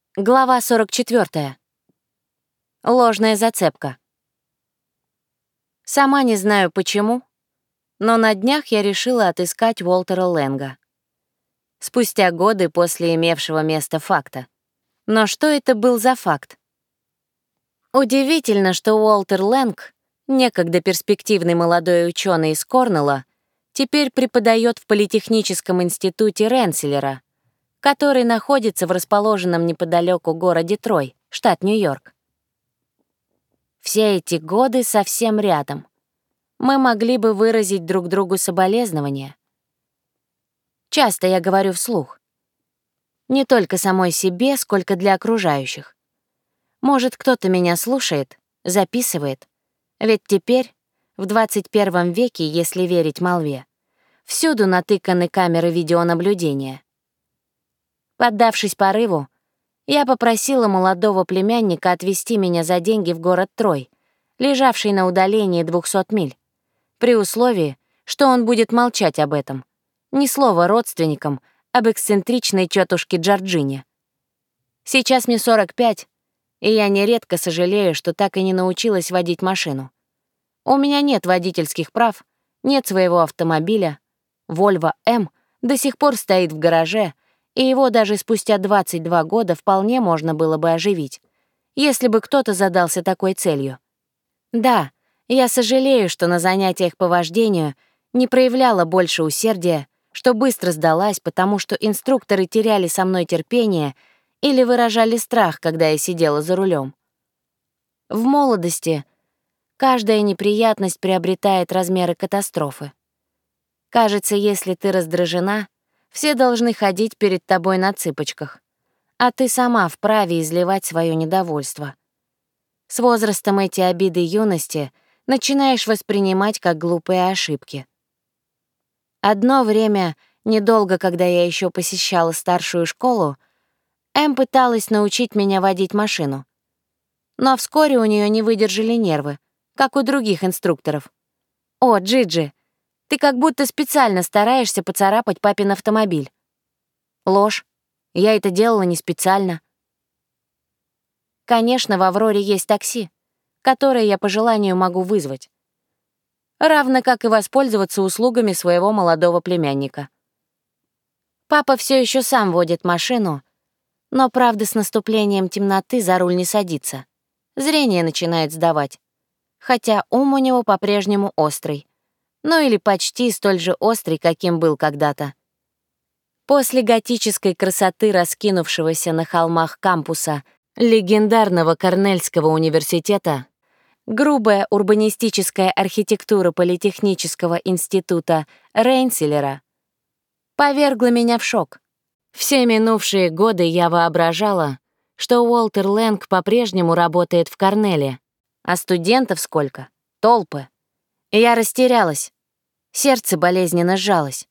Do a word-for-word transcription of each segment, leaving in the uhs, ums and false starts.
Глава сорок четвёртая. Ложная зацепка. Сама не знаю почему, но на днях я решила отыскать Уолтера Лэнга. Спустя годы после имевшего место факта. Но что это был за факт? Удивительно, что Уолтер Лэнг, некогда перспективный молодой ученый из Корнелла, теперь преподает в Политехническом институте Ренсселера, который находится в расположенном неподалеку городе Трой, штат Нью-Йорк. Все эти годы совсем рядом. Мы могли бы выразить друг другу соболезнования. Часто я говорю вслух. Не только самой себе, сколько для окружающих. Может, кто-то меня слушает, записывает. Ведь теперь, в двадцать первом веке, если верить молве, всюду натыканы камеры видеонаблюдения. Поддавшись порыву, я попросила молодого племянника отвезти меня за деньги в город Трой, лежавший на удалении двухсот миль, при условии, что он будет молчать об этом, ни слова родственникам об эксцентричной тетушке Джорджине. Сейчас мне сорок пять, и я нередко сожалею, что так и не научилась водить машину. У меня нет водительских прав, нет своего автомобиля. Volvo эм до сих пор стоит в гараже, и его даже спустя двадцать два года вполне можно было бы оживить, если бы кто-то задался такой целью. Да, я сожалею, что на занятиях по вождению не проявляла больше усердия, что быстро сдалась, потому что инструкторы теряли со мной терпение или выражали страх, когда я сидела за рулем. В молодости каждая неприятность приобретает размеры катастрофы. Кажется, если ты раздражена, все должны ходить перед тобой на цыпочках, а ты сама вправе изливать свое недовольство. С возрастом эти обиды юности начинаешь воспринимать как глупые ошибки. Одно время, недолго, когда я еще посещала старшую школу, Эм пыталась научить меня водить машину. Но вскоре у нее не выдержали нервы, как у других инструкторов. «О, Джиджи, ты как будто специально стараешься поцарапать папин автомобиль». Ложь. Я это делала не специально. Конечно, в «Авроре» есть такси, которое я по желанию могу вызвать. Равно как и воспользоваться услугами своего молодого племянника. Папа все еще сам водит машину, но, правда, с наступлением темноты за руль не садится. Зрение начинает сдавать. Хотя ум у него по-прежнему острый. Ну или почти столь же острый, каким был когда-то. После готической красоты, раскинувшегося на холмах кампуса легендарного Корнельского университета, грубая урбанистическая архитектура Политехнического института Ренсселера повергла меня в шок. Все минувшие годы я воображала, что Уолтер Лэнг по-прежнему работает в Корнеле, а студентов сколько? Толпы. И я растерялась. Сердце болезненно сжалось.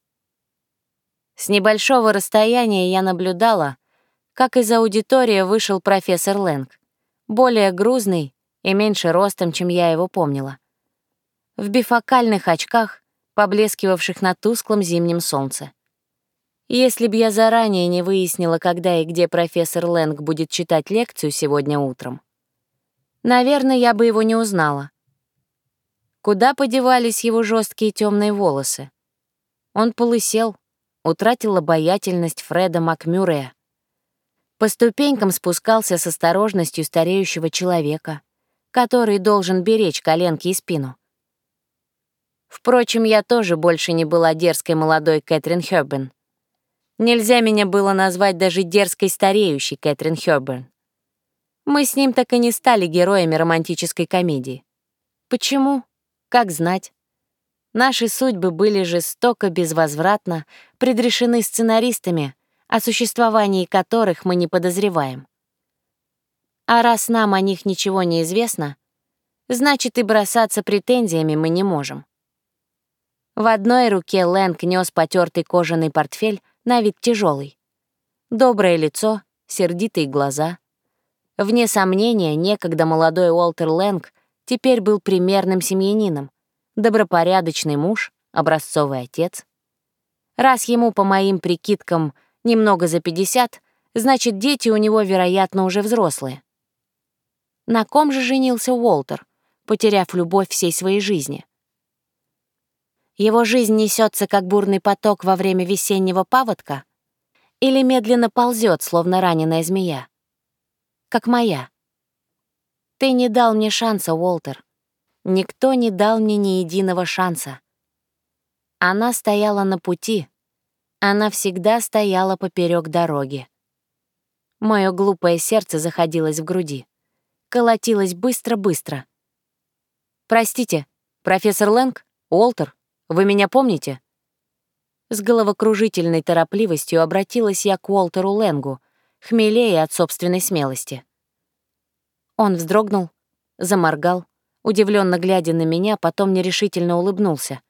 С небольшого расстояния я наблюдала, как из аудитории вышел профессор Лэнг, более грузный и меньше ростом, чем я его помнила, в бифокальных очках, поблескивавших на тусклом зимнем солнце. Если б я заранее не выяснила, когда и где профессор Лэнг будет читать лекцию сегодня утром, наверное, я бы его не узнала. Куда подевались его жесткие темные волосы? Он полысел, утратил обаятельность Фреда Макмюррея. По ступенькам спускался с осторожностью стареющего человека, который должен беречь коленки и спину. Впрочем, я тоже больше не была дерзкой молодой Кэтрин Хёбберн. Нельзя меня было назвать даже дерзкой стареющей Кэтрин Хёбберн. Мы с ним так и не стали героями романтической комедии. Почему? Как знать. Наши судьбы были жестоко, безвозвратно предрешены сценаристами, о существовании которых мы не подозреваем. А раз нам о них ничего не известно, значит, и бросаться претензиями мы не можем. В одной руке Лэнг нес потертый кожаный портфель, на вид тяжелый. Доброе лицо, сердитые глаза. Вне сомнения, некогда молодой Уолтер Лэнг теперь был примерным семьянином, добропорядочный муж, образцовый отец. Раз ему, по моим прикидкам, немного за пятьдесят, Значит, дети у него, вероятно, уже взрослые. На ком же женился Уолтер, потеряв любовь всей своей жизни? Его жизнь несется как бурный поток во время весеннего паводка или медленно ползет, словно раненая змея? Как моя. Ты не дал мне шанса, Уолтер. Никто не дал мне ни единого шанса. Она стояла на пути. Она всегда стояла поперек дороги. Мое глупое сердце заходилось в груди. Колотилось быстро-быстро. «Простите, профессор Лэнг? Уолтер, вы меня помните?» С головокружительной торопливостью обратилась я к Уолтеру Лэнгу, хмелея от собственной смелости. Он вздрогнул, заморгал, удивленно глядя на меня, потом нерешительно улыбнулся.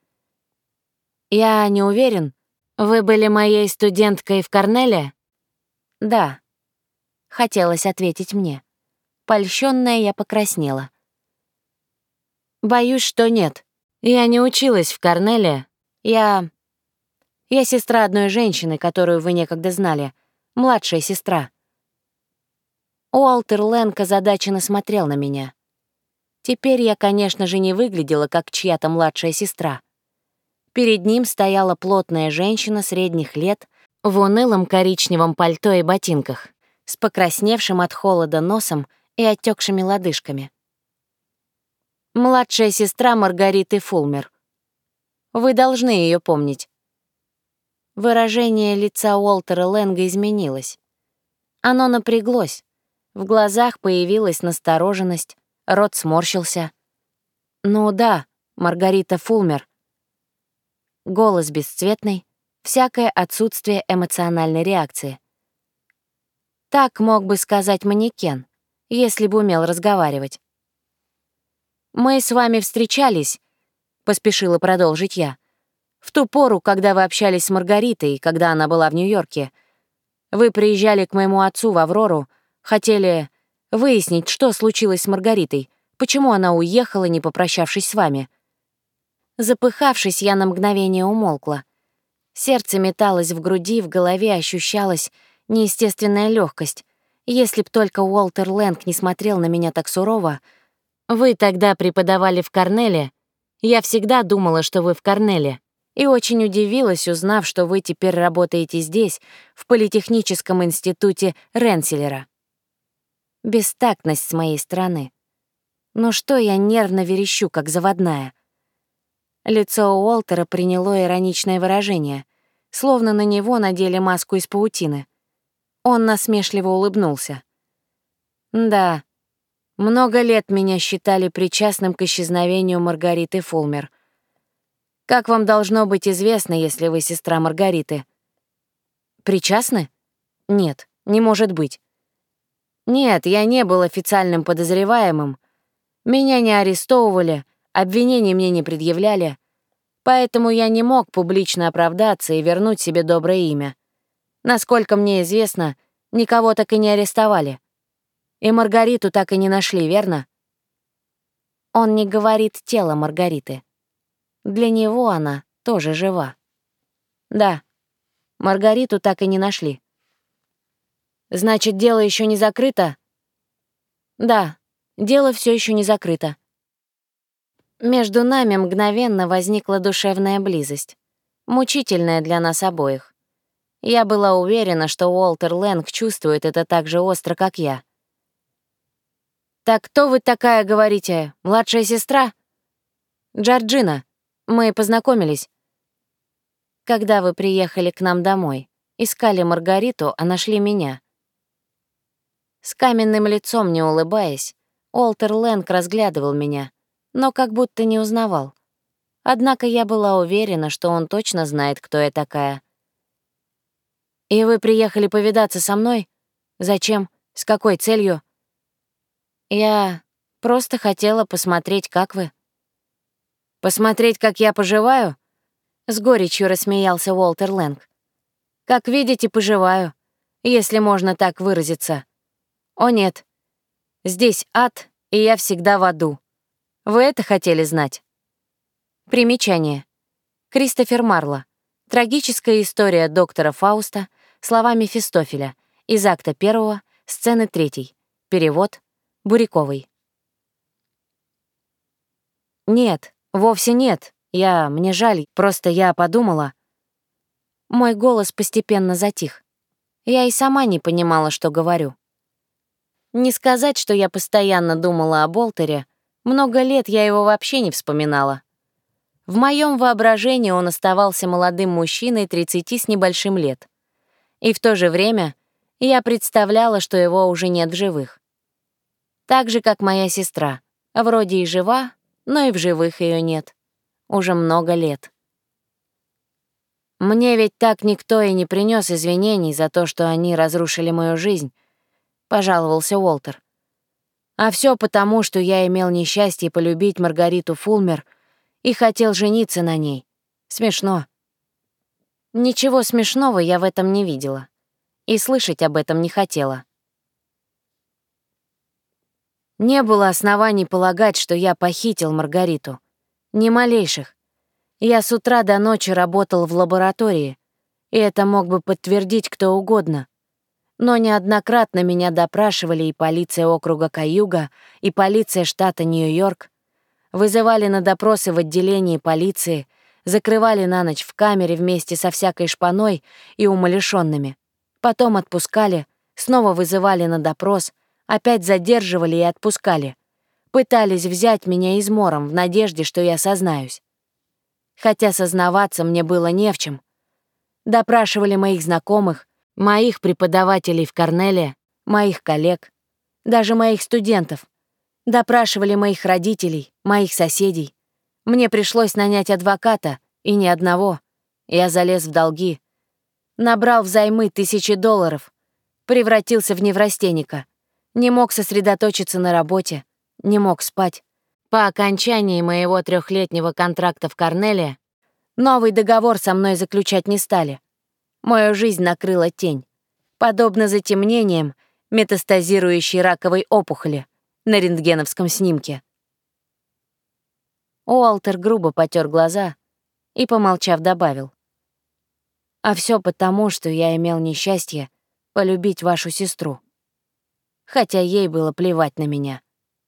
«Я не уверен. Вы были моей студенткой в Корнеле?» «Да», — хотелось ответить мне. Польщённая я покраснела. «Боюсь, что нет. Я не училась в Корнеле. Я... Я сестра одной женщины, которую вы некогда знали. Младшая сестра». Уолтер Лэнг озадаченно смотрел на меня. Теперь я, конечно же, не выглядела как чья-то младшая сестра. Перед ним стояла плотная женщина средних лет в унылом коричневом пальто и ботинках, с покрасневшим от холода носом и отекшими лодыжками. Младшая сестра Маргариты Фулмер. Вы должны ее помнить. Выражение лица Уолтера Лэнга изменилось. Оно напряглось. В глазах появилась настороженность, рот сморщился. «Ну да, Маргарита Фулмер». Голос бесцветный, всякое отсутствие эмоциональной реакции. Так мог бы сказать манекен, если бы умел разговаривать. «Мы с вами встречались», — поспешила продолжить я, «в ту пору, когда вы общались с Маргаритой, когда она была в Нью-Йорке. Вы приезжали к моему отцу в Аврору, хотели выяснить, что случилось с Маргаритой, почему она уехала, не попрощавшись с вами». Запыхавшись, я на мгновение умолкла. Сердце металось в груди, в голове ощущалась неестественная легкость. Если б только Уолтер Лэнг не смотрел на меня так сурово. «Вы тогда преподавали в Корнеле. Я всегда думала, что вы в Корнеле, и очень удивилась, узнав, что вы теперь работаете здесь, в Политехническом институте Ренсилера». Бестактность с моей стороны. Но что я нервно верещу, как заводная? Лицо Уолтера приняло ироничное выражение, словно на него надели маску из паутины. Он насмешливо улыбнулся. «Да, много лет меня считали причастным к исчезновению Маргариты Фулмер. Как вам должно быть известно, если вы сестра Маргариты?» «Причастны? Нет, не может быть». «Нет, я не был официальным подозреваемым. Меня не арестовывали, обвинений мне не предъявляли, поэтому я не мог публично оправдаться и вернуть себе доброе имя. Насколько мне известно, никого так и не арестовали. И Маргариту так и не нашли, верно?» Он не говорит тело Маргариты. Для него она тоже жива. Да, Маргариту так и не нашли. «Значит, дело еще не закрыто?» «Да, дело все еще не закрыто». Между нами мгновенно возникла душевная близость, мучительная для нас обоих. Я была уверена, что Уолтер Лэнг чувствует это так же остро, как я. «Так кто вы такая, говорите, младшая сестра?» «Джорджина. Мы познакомились». «Когда вы приехали к нам домой, искали Маргариту, а нашли меня». С каменным лицом, не улыбаясь, Уолтер Лэнг разглядывал меня, но как будто не узнавал. Однако я была уверена, что он точно знает, кто я такая. «И вы приехали повидаться со мной? Зачем? С какой целью?» «Я просто хотела посмотреть, как вы». «Посмотреть, как я поживаю?» С горечью рассмеялся Уолтер Лэнг. «Как видите, поживаю, если можно так выразиться. О нет, здесь ад, и я всегда в аду. Вы это хотели знать?» Примечание. Кристофер Марло. Трагическая история доктора Фауста словами Мефистофеля Из акта первого, сцены третьей. Перевод Буряковой. «Нет, вовсе нет. Я... Мне жаль, просто я подумала...» Мой голос постепенно затих. Я и сама не понимала, что говорю. Не сказать, что я постоянно думала о Болтере, много лет я его вообще не вспоминала. В моем воображении он оставался молодым мужчиной тридцати с небольшим лет. И в то же время я представляла, что его уже нет в живых. Так же, как моя сестра. Вроде и жива, но и в живых ее нет. Уже много лет. Мне ведь так никто и не принес извинений за то, что они разрушили мою жизнь, — пожаловался Уолтер. А все потому, что я имел несчастье полюбить Маргариту Фулмер и хотел жениться на ней. Смешно. Ничего смешного я в этом не видела. И слышать об этом не хотела. Не было оснований полагать, что я похитил Маргариту. Ни малейших. Я с утра до ночи работал в лаборатории, и это мог бы подтвердить кто угодно. Но неоднократно меня допрашивали и полиция округа Каюга, и полиция штата Нью-Йорк. Вызывали на допросы в отделении полиции, закрывали на ночь в камере вместе со всякой шпаной и умалишёнными. Потом отпускали, снова вызывали на допрос, опять задерживали и отпускали. Пытались взять меня измором в надежде, что я сознаюсь. Хотя сознаваться мне было не в чем. Допрашивали моих знакомых, моих преподавателей в Корнеле, моих коллег, даже моих студентов. Допрашивали моих родителей, моих соседей. Мне пришлось нанять адвоката, и ни одного. Я залез в долги. Набрал взаймы тысячи долларов. Превратился в неврастенника. Не мог сосредоточиться на работе. Не мог спать. По окончании моего трехлетнего контракта в Корнеле новый договор со мной заключать не стали. Мою жизнь накрыла тень. Подобно затемнениям метастазирующей раковой опухоли на рентгеновском снимке. Уолтер грубо потер глаза и, помолчав, добавил. «А все потому, что я имел несчастье полюбить вашу сестру. Хотя ей было плевать на меня».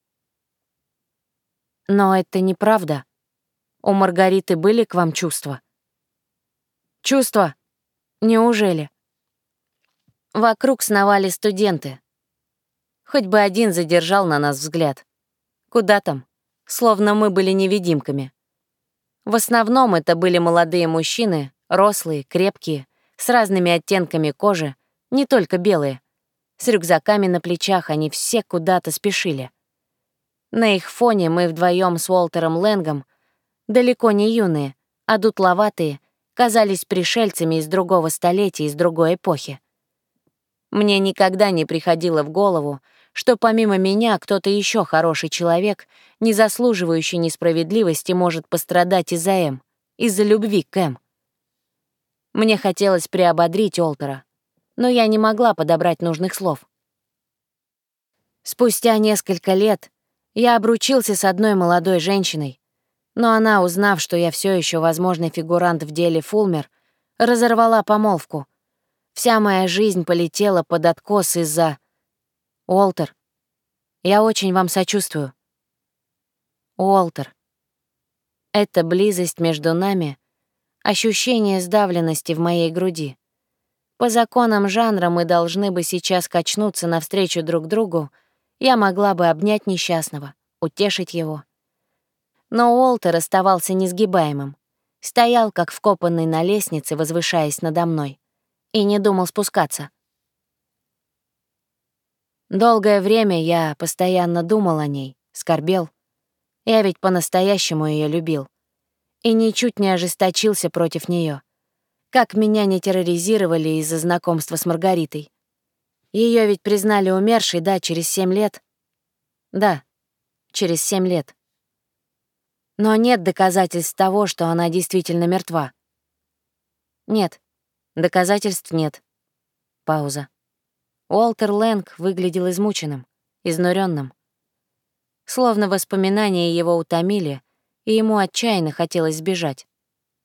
«Но это неправда. У Маргариты были к вам чувства?» «Чувства? Неужели?» Вокруг сновали студенты. Хоть бы один задержал на нас взгляд. Куда там? Словно мы были невидимками. В основном это были молодые мужчины, рослые, крепкие, с разными оттенками кожи, не только белые. С рюкзаками на плечах они все куда-то спешили. На их фоне мы вдвоем с Уолтером Лэнгом, далеко не юные, а дутловатые, казались пришельцами из другого столетия, из другой эпохи. Мне никогда не приходило в голову, что помимо меня кто-то еще хороший человек, не заслуживающий несправедливости, может пострадать из-за Эм, из-за любви к Эм. Мне хотелось приободрить Уолтера, но я не могла подобрать нужных слов. Спустя несколько лет я обручился с одной молодой женщиной, но она, узнав, что я все еще возможный фигурант в деле Фулмер, разорвала помолвку. Вся моя жизнь полетела под откос из-за... Уолтер, я очень вам сочувствую. Уолтер, эта близость между нами — ощущение сдавленности в моей груди. По законам жанра мы должны бы сейчас качнуться навстречу друг другу, я могла бы обнять несчастного, утешить его. Но Уолтер оставался несгибаемым, стоял как вкопанный на лестнице, возвышаясь надо мной, и не думал спускаться. Долгое время я постоянно думал о ней, скорбел. Я ведь по-настоящему ее любил. И ничуть не ожесточился против нее. Как меня не терроризировали из-за знакомства с Маргаритой. Ее ведь признали умершей, да, через семь лет? Да, через семь лет. Но нет доказательств того, что она действительно мертва. Нет, доказательств нет. Пауза. Уолтер Лэнг выглядел измученным, изнуренным. Словно воспоминания его утомили, и ему отчаянно хотелось сбежать.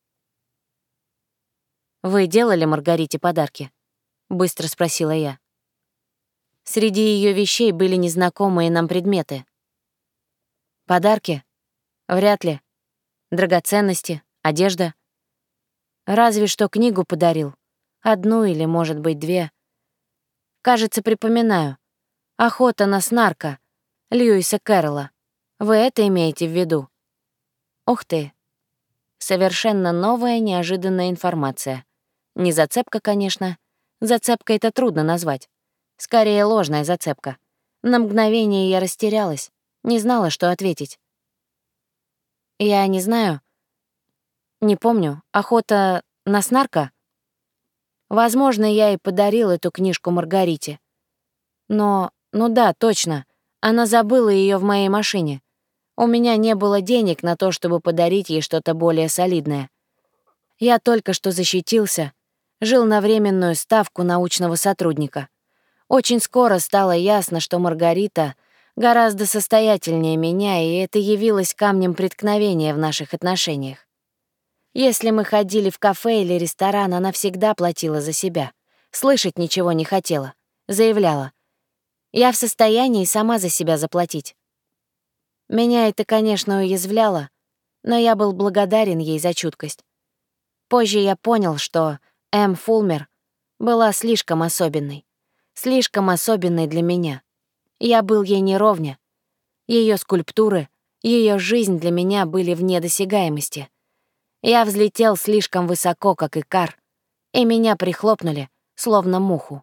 «Вы делали Маргарите подарки?» — быстро спросила я. Среди ее вещей были незнакомые нам предметы. Подарки? Вряд ли. Драгоценности, одежда. Разве что книгу подарил. Одну или, может быть, две. Кажется, припоминаю. «Охота на снарка» Льюиса Кэрролла. Вы это имеете в виду? Ух ты. Совершенно новая, неожиданная информация. Не зацепка, конечно. Зацепкой это трудно назвать. Скорее, ложная зацепка. На мгновение я растерялась, не знала, что ответить. Я не знаю. Не помню. Охота на снарка? Возможно, я и подарил эту книжку Маргарите. Но, ну да, точно. Она забыла ее в моей машине. У меня не было денег на то, чтобы подарить ей что-то более солидное. Я только что защитился, жил на временную ставку научного сотрудника. Очень скоро стало ясно, что Маргарита гораздо состоятельнее меня, и это явилось камнем преткновения в наших отношениях. Если мы ходили в кафе или ресторан, она всегда платила за себя. Слышать ничего не хотела. Заявляла: «Я в состоянии сама за себя заплатить». Меня это, конечно, уязвляло, но я был благодарен ей за чуткость. Позже я понял, что Эм Фулмер была слишком особенной. Слишком особенной для меня. Я был ей не ровня. Ее скульптуры, ее жизнь для меня были вне досягаемости. Я взлетел слишком высоко, как икар, и меня прихлопнули, словно муху.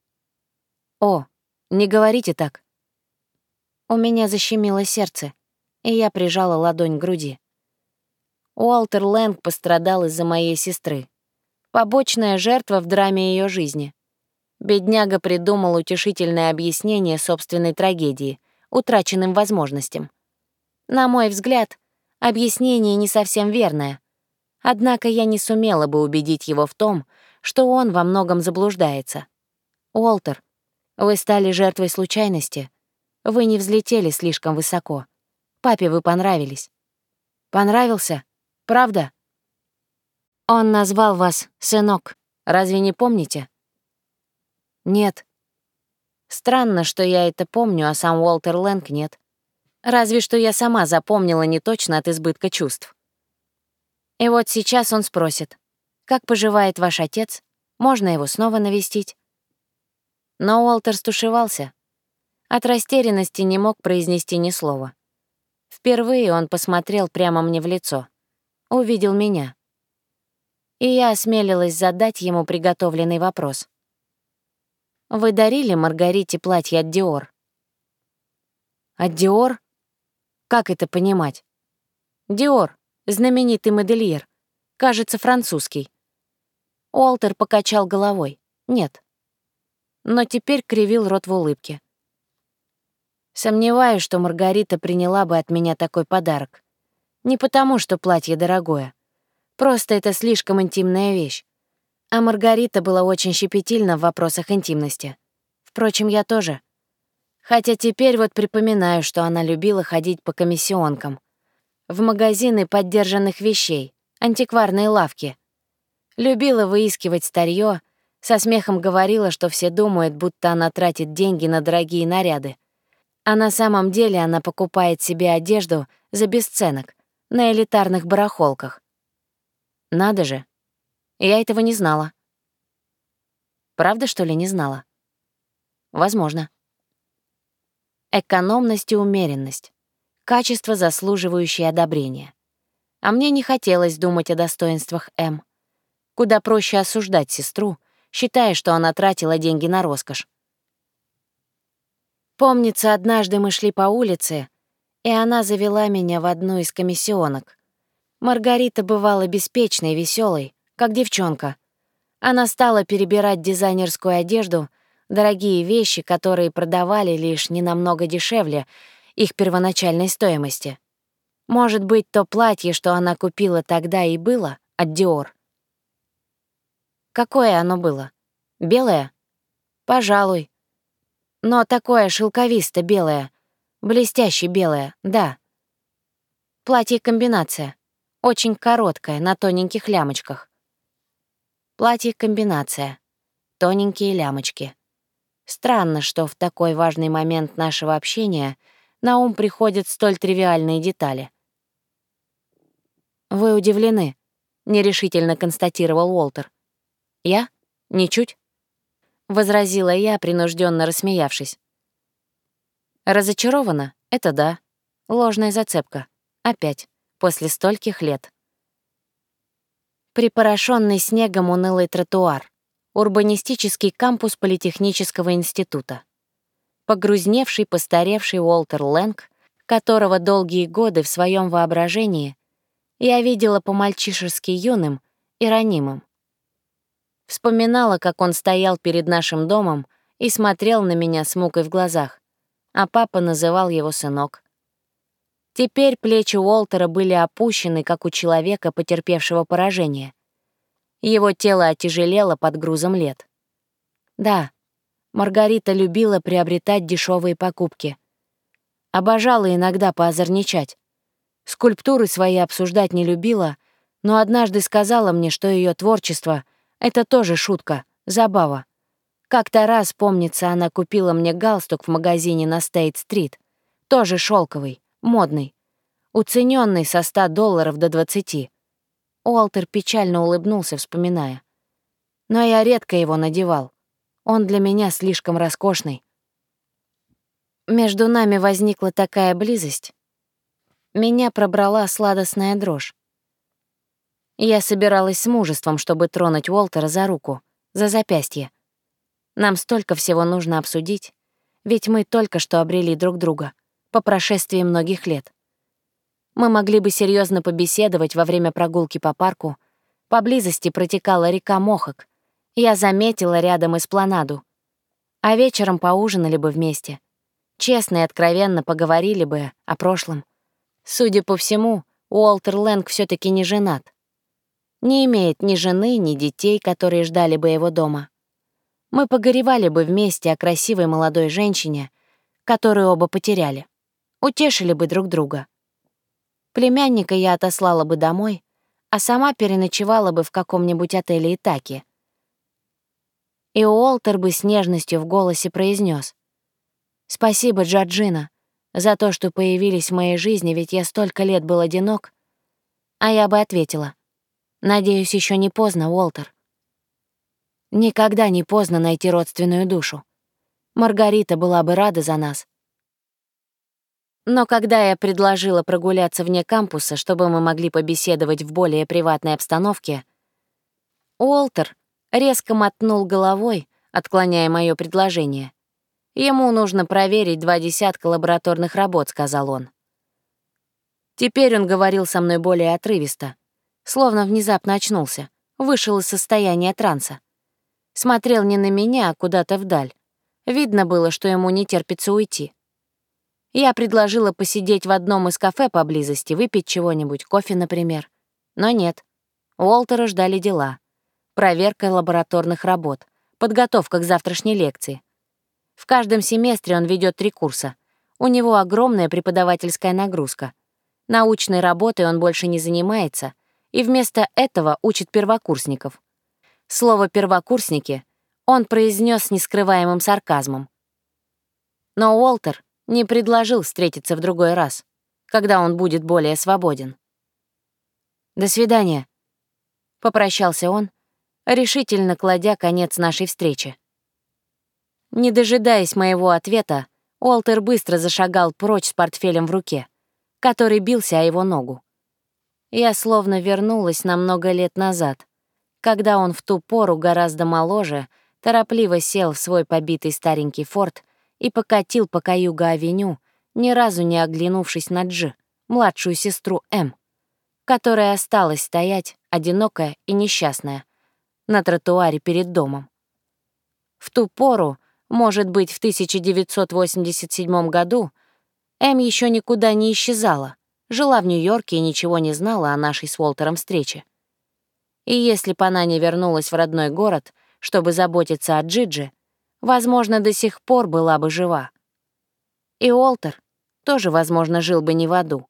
О, не говорите так. У меня защемило сердце, и я прижала ладонь к груди. Уолтер Лэнг пострадал из-за моей сестры. Побочная жертва в драме ее жизни. Бедняга придумал утешительное объяснение собственной трагедии, утраченным возможностям. На мой взгляд, объяснение не совсем верное. Однако я не сумела бы убедить его в том, что он во многом заблуждается. Уолтер, вы стали жертвой случайности. Вы не взлетели слишком высоко. Папе вы понравились. Понравился? Правда? Он назвал вас «сынок». Разве не помните? Нет. Странно, что я это помню, а сам Уолтер Лэнг нет. Разве что я сама запомнила неточно от избытка чувств. И вот сейчас он спросит: «Как поживает ваш отец? Можно его снова навестить?» Но Уолтер стушевался. От растерянности не мог произнести ни слова. Впервые он посмотрел прямо мне в лицо. Увидел меня. И я осмелилась задать ему приготовленный вопрос. «Вы дарили Маргарите платье от Диор?» «От Диор? Как это понимать?» «Диор, знаменитый модельер. Кажется, французский». Уолтер покачал головой. «Нет». Но теперь кривил рот в улыбке. Сомневаюсь, что Маргарита приняла бы от меня такой подарок. Не потому, что платье дорогое. Просто это слишком интимная вещь. А Маргарита была очень щепетильна в вопросах интимности. Впрочем, я тоже. Хотя теперь вот припоминаю, что она любила ходить по комиссионкам. В магазины поддержанных вещей, антикварные лавки. Любила выискивать старье, со смехом говорила, что все думают, будто она тратит деньги на дорогие наряды. А на самом деле она покупает себе одежду за бесценок на элитарных барахолках. Надо же, я этого не знала. Правда, что ли, не знала? Возможно. Экономность и умеренность. Качество, заслуживающее одобрения. А мне не хотелось думать о достоинствах М. Куда проще осуждать сестру, считая, что она тратила деньги на роскошь. Помнится, однажды мы шли по улице, и она завела меня в одну из комиссионок. Маргарита бывала беспечной, веселой, как девчонка. Она стала перебирать дизайнерскую одежду, дорогие вещи, которые продавали лишь ненамного дешевле их первоначальной стоимости. Может быть, то платье, что она купила тогда, и было от Dior. Какое оно было? Белое? Пожалуй. Но такое шелковисто-белое, блестяще белое, да. Платье-комбинация. Очень короткое, на тоненьких лямочках. Платье-комбинация. Тоненькие лямочки. Странно, что в такой важный момент нашего общения на ум приходят столь тривиальные детали. «Вы удивлены», — нерешительно констатировал Уолтер. «Я? Ничуть», — возразила я, принужденно рассмеявшись. «Разочарована? Это да. Ложная зацепка. Опять, после стольких лет». Припорошенный снегом унылый тротуар. Урбанистический кампус Политехнического института. Погрузневший, постаревший Уолтер Лэнг, которого долгие годы в своем воображении я видела по-мальчишески юным и ранимым. Вспоминала, как он стоял перед нашим домом и смотрел на меня с мукой в глазах, а папа называл его сынок. Теперь плечи Уолтера были опущены, как у человека, потерпевшего поражение. Его тело отяжелело под грузом лет. Да, Маргарита любила приобретать дешевые покупки. Обожала иногда поозорничать. Скульптуры свои обсуждать не любила, но однажды сказала мне, что ее творчество — это тоже шутка, забава. Как-то раз, помнится, она купила мне галстук в магазине на Стейт-стрит, тоже шелковый, модный, уцененный со ста долларов до двадцати. Уолтер печально улыбнулся, вспоминая. Но я редко его надевал. Он для меня слишком роскошный. Между нами возникла такая близость. Меня пробрала сладостная дрожь. Я собиралась с мужеством, чтобы тронуть Уолтера за руку, за запястье. Нам столько всего нужно обсудить, ведь мы только что обрели друг друга, по прошествии многих лет. Мы могли бы серьезно побеседовать во время прогулки по парку. Поблизости протекала река Мохок. Я заметила рядом эспланаду. А вечером поужинали бы вместе. Честно и откровенно поговорили бы о прошлом. Судя по всему, Уолтер Лэнг все таки не женат. Не имеет ни жены, ни детей, которые ждали бы его дома. Мы погоревали бы вместе о красивой молодой женщине, которую оба потеряли. Утешили бы друг друга. Племянника я отослала бы домой, а сама переночевала бы в каком-нибудь отеле Итаки. И Уолтер бы с нежностью в голосе произнес: «Спасибо, Джорджина, за то, что появились в моей жизни, ведь я столько лет был одинок». А я бы ответила: «Надеюсь, еще не поздно, Уолтер». Никогда не поздно найти родственную душу. Маргарита была бы рада за нас. Но когда я предложила прогуляться вне кампуса, чтобы мы могли побеседовать в более приватной обстановке, Уолтер резко мотнул головой, отклоняя мое предложение. «Ему нужно проверить два десятка лабораторных работ», — сказал он. Теперь он говорил со мной более отрывисто, словно внезапно очнулся, вышел из состояния транса. Смотрел не на меня, а куда-то вдаль. Видно было, что ему не терпится уйти. Я предложила посидеть в одном из кафе поблизости, выпить чего-нибудь, кофе, например. Но нет. Уолтера ждали дела. Проверка лабораторных работ, подготовка к завтрашней лекции. В каждом семестре он ведет три курса. У него огромная преподавательская нагрузка. Научной работой он больше не занимается, и вместо этого учит первокурсников. Слово «первокурсники» он произнес с нескрываемым сарказмом. Но Уолтер не предложил встретиться в другой раз, когда он будет более свободен. «До свидания», — попрощался он, решительно кладя конец нашей встрече. Не дожидаясь моего ответа, Уолтер быстро зашагал прочь с портфелем в руке, который бился о его ногу. Я словно вернулась на много лет назад, когда он в ту пору гораздо моложе торопливо сел в свой побитый старенький форт и покатил по Каюга-авеню, ни разу не оглянувшись на Джи, младшую сестру М, которая осталась стоять, одинокая и несчастная, на тротуаре перед домом. В ту пору, может быть, в тысяча девятьсот восемьдесят седьмом году, М еще никуда не исчезала, жила в Нью-Йорке и ничего не знала о нашей с Уолтером встрече. И если бы она не вернулась в родной город, чтобы заботиться о Джидже, возможно, до сих пор была бы жива. И Уолтер тоже, возможно, жил бы не в аду.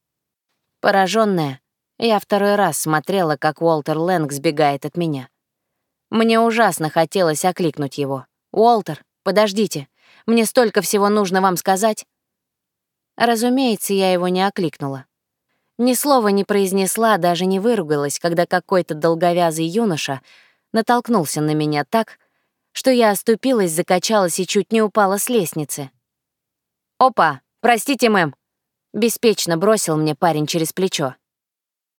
Поражённая, я второй раз смотрела, как Уолтер Лэнг сбегает от меня. Мне ужасно хотелось окликнуть его. «Уолтер, подождите. Мне столько всего нужно вам сказать». Разумеется, я его не окликнула. Ни слова не произнесла, даже не выругалась, когда какой-то долговязый юноша натолкнулся на меня так, что я оступилась, закачалась и чуть не упала с лестницы. «Опа, простите, мэм!» — беспечно бросил мне парень через плечо.